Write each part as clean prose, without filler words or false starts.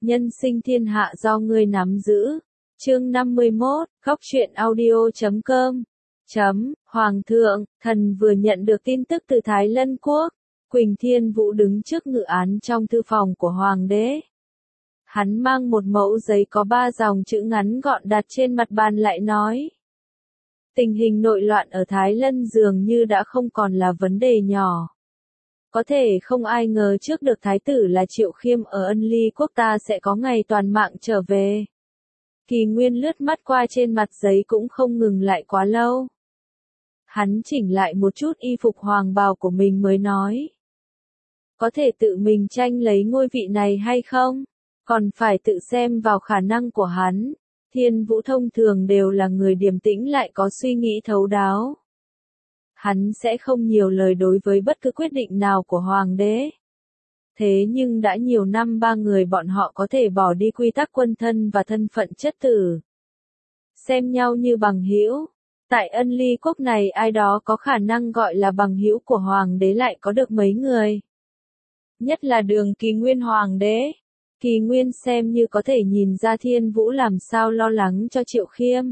Nhân sinh thiên hạ do ngươi nắm giữ. Chương 51, Góc truyện audio.com. Hoàng thượng, thần vừa nhận được tin tức từ Thái Lân Quốc. Quỳnh Thiên Vũ đứng trước ngự án trong thư phòng của Hoàng đế. Hắn mang một mẫu giấy có 3 dòng chữ ngắn gọn đặt trên mặt bàn lại nói. Tình hình nội loạn ở Thái Lân dường như đã không còn là vấn đề nhỏ. Có thể không ai ngờ trước được thái tử là Triệu Khiêm ở Ân Ly quốc ta sẽ có ngày toàn mạng trở về. Kỳ Nguyên lướt mắt qua trên mặt giấy cũng không ngừng lại quá lâu. Hắn chỉnh lại một chút y phục hoàng bào của mình mới nói. Có thể tự mình tranh lấy ngôi vị này hay không? Còn phải tự xem vào khả năng của hắn. Thiên Vũ thông thường đều là người điềm tĩnh lại có suy nghĩ thấu đáo. Hắn sẽ không nhiều lời đối với bất cứ quyết định nào của hoàng đế. Thế nhưng đã nhiều năm 3 người bọn họ có thể bỏ đi quy tắc quân thân và thân phận chất tử. Xem nhau như bằng hữu. Tại Ân Ly quốc này ai đó có khả năng gọi là bằng hữu của hoàng đế lại có được mấy người. Nhất là Đường Kỳ Nguyên hoàng đế. Kỳ Nguyên xem như có thể nhìn ra Thiên Vũ làm sao lo lắng cho Triệu Khiêm.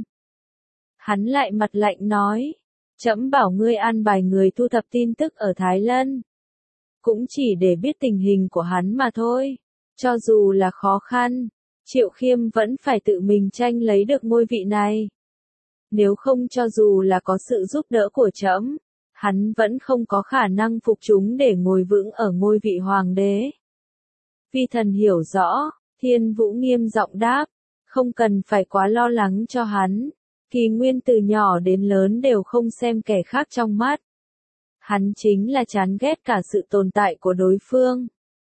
Hắn lại mặt lạnh nói. Trẫm bảo ngươi an bài người thu thập tin tức ở Thái Lân. Cũng chỉ để biết tình hình của hắn mà thôi. Cho dù là khó khăn, Triệu Khiêm vẫn phải tự mình tranh lấy được ngôi vị này. Nếu không cho dù là có sự giúp đỡ của trẫm, hắn vẫn không có khả năng phục chúng để ngồi vững ở ngôi vị hoàng đế. Vi thần hiểu rõ, Thiên Vũ nghiêm giọng đáp, không cần phải quá lo lắng cho hắn. Kỳ Nguyên từ nhỏ đến lớn đều không xem kẻ khác trong mắt. Hắn chính là chán ghét cả sự tồn tại của đối phương.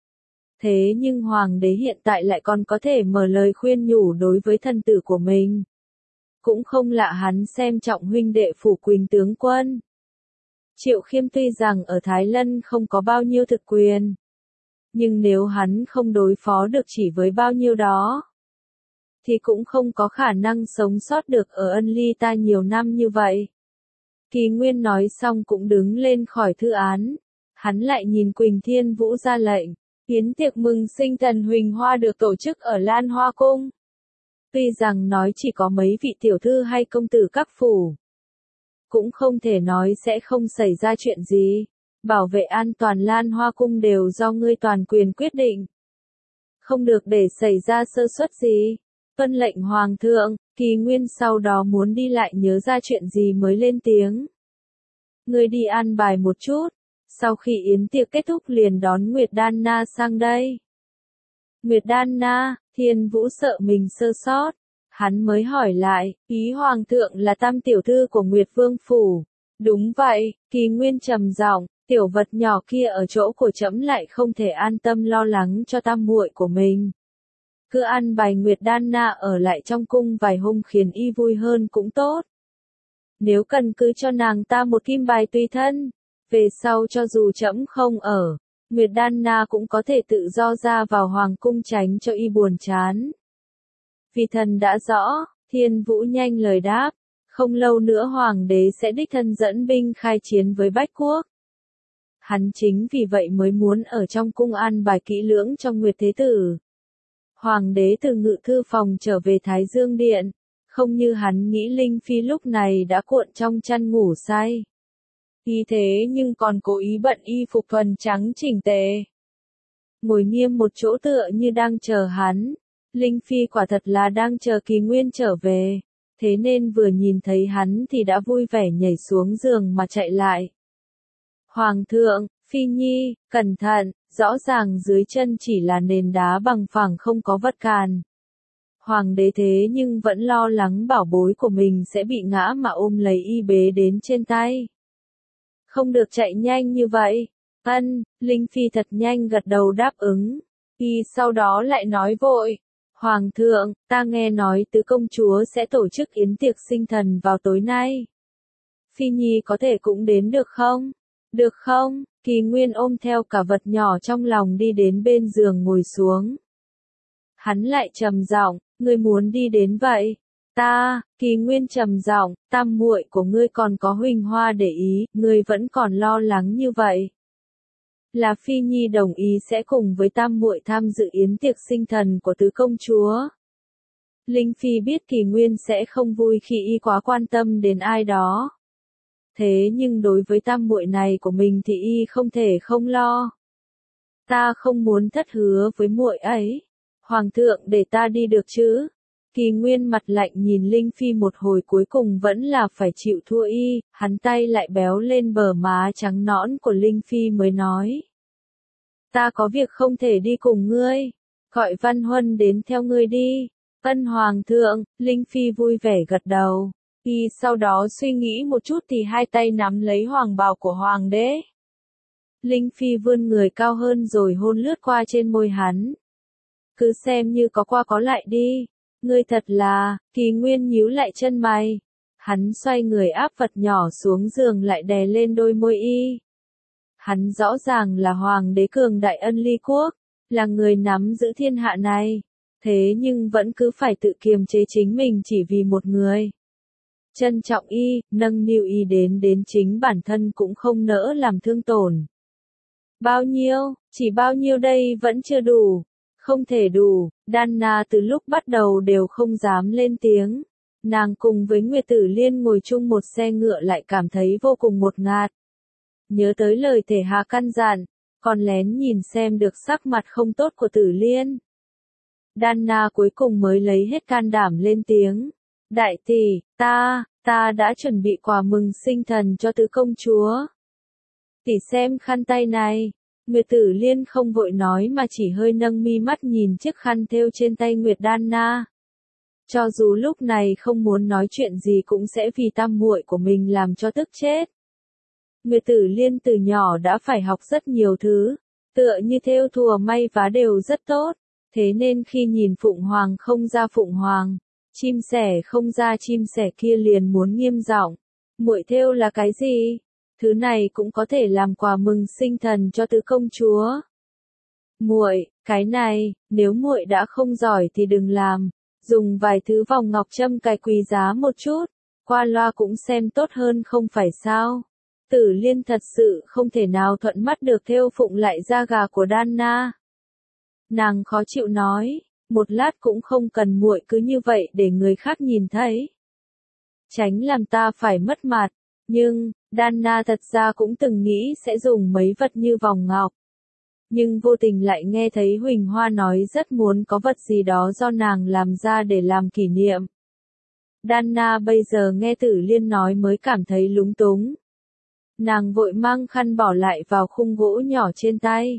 Thế nhưng hoàng đế hiện tại lại còn có thể mở lời khuyên nhủ đối với thân tử của mình. Cũng không lạ hắn xem trọng huynh đệ Phủ Quỳnh tướng quân. Triệu Khiêm tuy rằng ở Thái Lân không có bao nhiêu thực quyền. Nhưng nếu hắn không đối phó được chỉ với bao nhiêu đó, thì cũng không có khả năng sống sót được ở Ân Ly ta nhiều năm như vậy. Kỳ Nguyên nói xong cũng đứng lên khỏi thư án. Hắn lại nhìn Quỳnh Thiên Vũ ra lệnh. Yến tiệc mừng sinh thần Huỳnh Hoa được tổ chức ở Lan Hoa Cung. Tuy rằng nói chỉ có mấy vị tiểu thư hay công tử các phủ. Cũng không thể nói sẽ không xảy ra chuyện gì. Bảo vệ an toàn Lan Hoa Cung đều do ngươi toàn quyền quyết định. Không được để xảy ra sơ suất gì. Vân lệnh hoàng thượng. Kỳ Nguyên sau đó muốn đi lại nhớ ra chuyện gì mới lên tiếng. Ngươi đi an bài một chút. Sau khi yến tiệc kết thúc liền đón Nguyệt Đan Na sang đây. Nguyệt Đan Na, Thiên Vũ sợ mình sơ sót. Hắn mới hỏi lại, ý hoàng thượng là tam tiểu thư của Nguyệt Vương Phủ. Đúng vậy, Kỳ Nguyên trầm giọng, tiểu vật nhỏ kia ở chỗ của trẫm lại không thể an tâm lo lắng cho tam muội của mình. Cứ an bài Nguyệt Đan Na ở lại trong cung vài hôm khiến y vui hơn cũng tốt. Nếu cần cứ cho nàng ta một kim bài tùy thân, về sau cho dù trẫm không ở, Nguyệt Đan Na cũng có thể tự do ra vào hoàng cung tránh cho y buồn chán. Vì thần đã rõ, Thiên Vũ nhanh lời đáp, không lâu nữa hoàng đế sẽ đích thân dẫn binh khai chiến với Bách Quốc. Hắn chính vì vậy mới muốn ở trong cung an bài kỹ lưỡng cho Nguyệt Thế Tử. Hoàng đế từ ngự thư phòng trở về Thái Dương Điện, không như hắn nghĩ Linh Phi lúc này đã cuộn trong chăn ngủ say. Y thế nhưng còn cố ý bận y phục thuần trắng chỉnh tề. Ngồi nghiêm một chỗ tựa như đang chờ hắn. Linh Phi quả thật là đang chờ Kỳ Nguyên trở về. Thế nên vừa nhìn thấy hắn thì đã vui vẻ nhảy xuống giường mà chạy lại. Hoàng thượng, Phi Nhi, cẩn thận, rõ ràng dưới chân chỉ là nền đá bằng phẳng không có vật cản. Hoàng đế thế nhưng vẫn lo lắng bảo bối của mình sẽ bị ngã mà ôm lấy y bế đến trên tay. Không được chạy nhanh như vậy. Linh Phi thật nhanh gật đầu đáp ứng. Y sau đó lại nói vội. Hoàng thượng, ta nghe nói tứ công chúa sẽ tổ chức yến tiệc sinh thần vào tối nay. Phi Nhi có thể cũng đến được không? Được không? Kỳ Nguyên ôm theo cả vật nhỏ trong lòng đi đến bên giường ngồi xuống. Hắn lại trầm giọng, ngươi muốn đi đến vậy? Kỳ Nguyên trầm giọng, tam muội của ngươi còn có Huỳnh Hoa để ý, ngươi vẫn còn lo lắng như vậy. là Phi Nhi đồng ý sẽ cùng với tam muội tham dự yến tiệc sinh thần của tứ công chúa. Linh Phi biết Kỳ Nguyên sẽ không vui khi y quá quan tâm đến ai đó. Thế nhưng đối với tam muội này của mình thì y không thể không lo. Ta không muốn thất hứa với muội ấy. Hoàng thượng để ta đi được chứ? Kỳ Nguyên mặt lạnh nhìn Linh Phi một hồi cuối cùng vẫn là phải chịu thua y, hắn tay lại béo lên bờ má trắng nõn của Linh Phi mới nói. Ta có việc không thể đi cùng ngươi, gọi Văn Huân đến theo ngươi đi. Ân Hoàng thượng, Linh Phi vui vẻ gật đầu. Y sau đó suy nghĩ một chút thì hai tay nắm lấy hoàng bào của Hoàng đế. Linh Phi vươn người cao hơn rồi hôn lướt qua trên môi hắn. Cứ xem như có qua có lại đi. Ngươi thật là, Kỳ Nguyên nhíu lại chân mày. Hắn xoay người áp vật nhỏ xuống giường lại đè lên đôi môi y. Hắn rõ ràng là Hoàng đế cường đại ân ly quốc, là người nắm giữ thiên hạ này. Thế nhưng vẫn cứ phải tự kiềm chế chính mình chỉ vì một người. Trân trọng y, nâng niu y đến chính bản thân cũng không nỡ làm thương tổn. Bao nhiêu, chỉ bao nhiêu đây vẫn chưa đủ. Không thể đủ, Đanna từ lúc bắt đầu đều không dám lên tiếng. Nàng cùng với Nguyệt Tử Liên ngồi chung một xe ngựa lại cảm thấy vô cùng ngột ngạt. Nhớ tới lời Thể Hà căn dặn, còn lén nhìn xem được sắc mặt không tốt của Tử Liên. Đanna cuối cùng mới lấy hết can đảm lên tiếng. Đại tỷ, ta đã chuẩn bị quà mừng sinh thần cho tứ công chúa. Tỷ xem khăn tay này. Nguyệt Tử Liên không vội nói mà chỉ hơi nâng mi mắt nhìn chiếc khăn thêu trên tay Nguyệt Đanna. Cho dù lúc này không muốn nói chuyện gì cũng sẽ vì tam muội của mình làm cho tức chết. Nguyệt Tử Liên từ nhỏ đã phải học rất nhiều thứ, tựa như thêu thùa may vá đều rất tốt, thế nên khi nhìn Phụng Hoàng không ra Phụng Hoàng, chim sẻ không ra chim sẻ kia liền muốn nghiêm giọng. Muội thêu là cái gì? Thứ này cũng có thể làm quà mừng sinh thần cho tứ công chúa. Muội, cái này, nếu muội đã không giỏi thì đừng làm, dùng vài thứ vòng ngọc châm cài quý giá một chút, qua loa cũng xem tốt hơn không phải sao? Tử Liên thật sự không thể nào thuận mắt được thêu phụng lại da gà của Đanna. Nàng khó chịu nói, một lát cũng không cần muội cứ như vậy để người khác nhìn thấy. Tránh làm ta phải mất mặt, nhưng, Đanna thật ra cũng từng nghĩ sẽ dùng mấy vật như vòng ngọc. Nhưng vô tình lại nghe thấy Huỳnh Hoa nói rất muốn có vật gì đó do nàng làm ra để làm kỷ niệm. Đanna bây giờ nghe Tử Liên nói mới cảm thấy lúng túng. Nàng vội mang khăn bỏ lại vào khung gỗ nhỏ trên tay.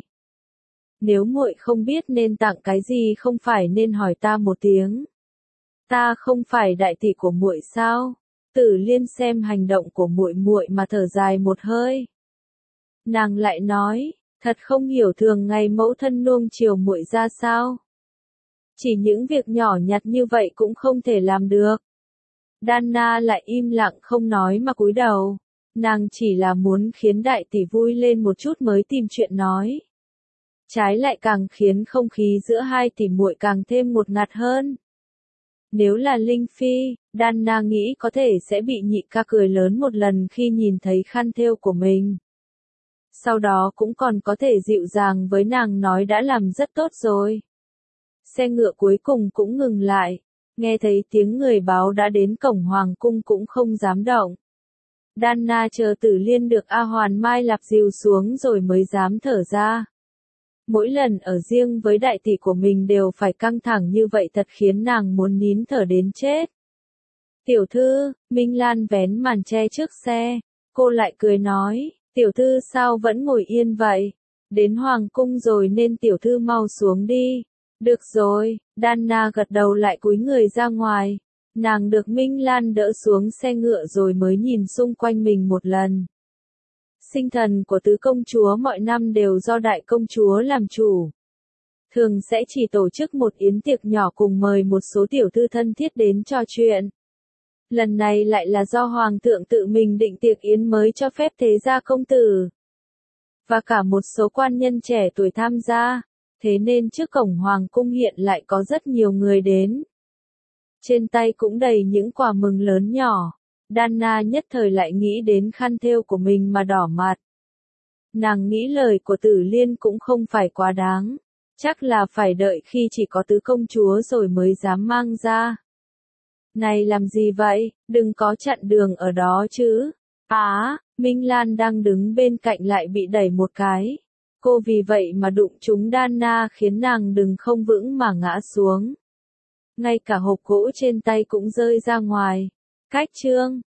Nếu muội không biết nên tặng cái gì không phải nên hỏi ta một tiếng. Ta không phải đại tỷ của muội sao? Tử Liên xem hành động của muội muội mà thở dài một hơi. Nàng lại nói, thật không hiểu thường ngày mẫu thân nuông chiều muội ra sao. Chỉ những việc nhỏ nhặt như vậy cũng không thể làm được. Đanna lại im lặng không nói mà cúi đầu. Nàng chỉ là muốn khiến đại tỷ vui lên một chút mới tìm chuyện nói. Trái lại càng khiến không khí giữa hai tỷ muội càng thêm ngột ngạt hơn. Nếu là Linh Phi, Đanna nghĩ có thể sẽ bị nhị ca cười lớn một lần khi nhìn thấy khăn thêu của mình. Sau đó cũng còn có thể dịu dàng với nàng nói đã làm rất tốt rồi. Xe ngựa cuối cùng cũng ngừng lại, nghe thấy tiếng người báo đã đến cổng hoàng cung cũng không dám động. Đanna chờ Tử Liên được A Hoàn Mai Lạp dìu xuống rồi mới dám thở ra. Mỗi lần ở riêng với đại tỷ của mình đều phải căng thẳng như vậy thật khiến nàng muốn nín thở đến chết. Tiểu thư, Minh Lan vén màn che trước xe, cô lại cười nói, tiểu thư sao vẫn ngồi yên vậy? Đến hoàng cung rồi nên tiểu thư mau xuống đi. Được rồi, Đanna gật đầu lại cúi người ra ngoài. Nàng được Minh Lan đỡ xuống xe ngựa rồi mới nhìn xung quanh mình một lần. Sinh thần của tứ công chúa mọi năm đều do đại công chúa làm chủ. Thường sẽ chỉ tổ chức một yến tiệc nhỏ cùng mời một số tiểu thư thân thiết đến trò chuyện. Lần này lại là do hoàng thượng tự mình định tiệc yến mới cho phép thế gia công tử. Và cả một số quan nhân trẻ tuổi tham gia, thế nên trước cổng hoàng cung hiện lại có rất nhiều người đến. Trên tay cũng đầy những quà mừng lớn nhỏ. Đanna nhất thời lại nghĩ đến khăn thêu của mình mà đỏ mặt. Nàng nghĩ lời của Tử Liên cũng không phải quá đáng. Chắc là phải đợi khi chỉ có tứ công chúa rồi mới dám mang ra. Này làm gì vậy, đừng có chặn đường ở đó chứ. Minh Lan đang đứng bên cạnh lại bị đẩy một cái. Cô vì vậy mà đụng trúng Đana khiến nàng đứng không vững mà ngã xuống. Ngay cả hộp gỗ trên tay cũng rơi ra ngoài. Cách chương